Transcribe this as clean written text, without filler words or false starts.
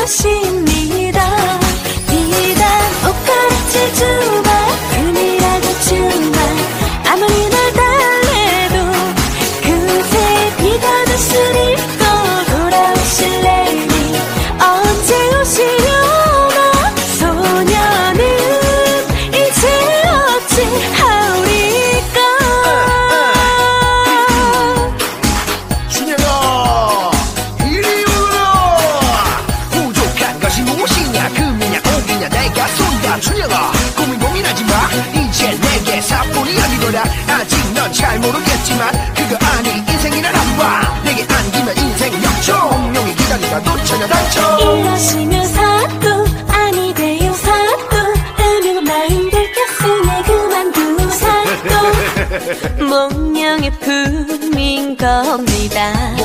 것입니다. 비단 옷 갈아칠 주말 금이라도 주말 아무리 날 달래도 그새 비가 옷을 입고 돌아오실래니 언제 오시려나 소녀는 이제 어찌하오리까. 준혁아 이리 오너라. 부족한 것이 무엇이냐 금이냐 옥이냐 내가 쏜다. 준혁아 고민하지 마. 이제 내게 사뿐이 아니거라. 아직 넌 잘 모르겠지만 그거 아니 인생이란 한방 내게 안기면 인생 역전 운명이 기다리다 놓쳐냐 당첨. 이러시면 사또 아니 돼요 사또 음흉한 마음 들켰으니 그만두 사또 몽룡의 품인 겁니다.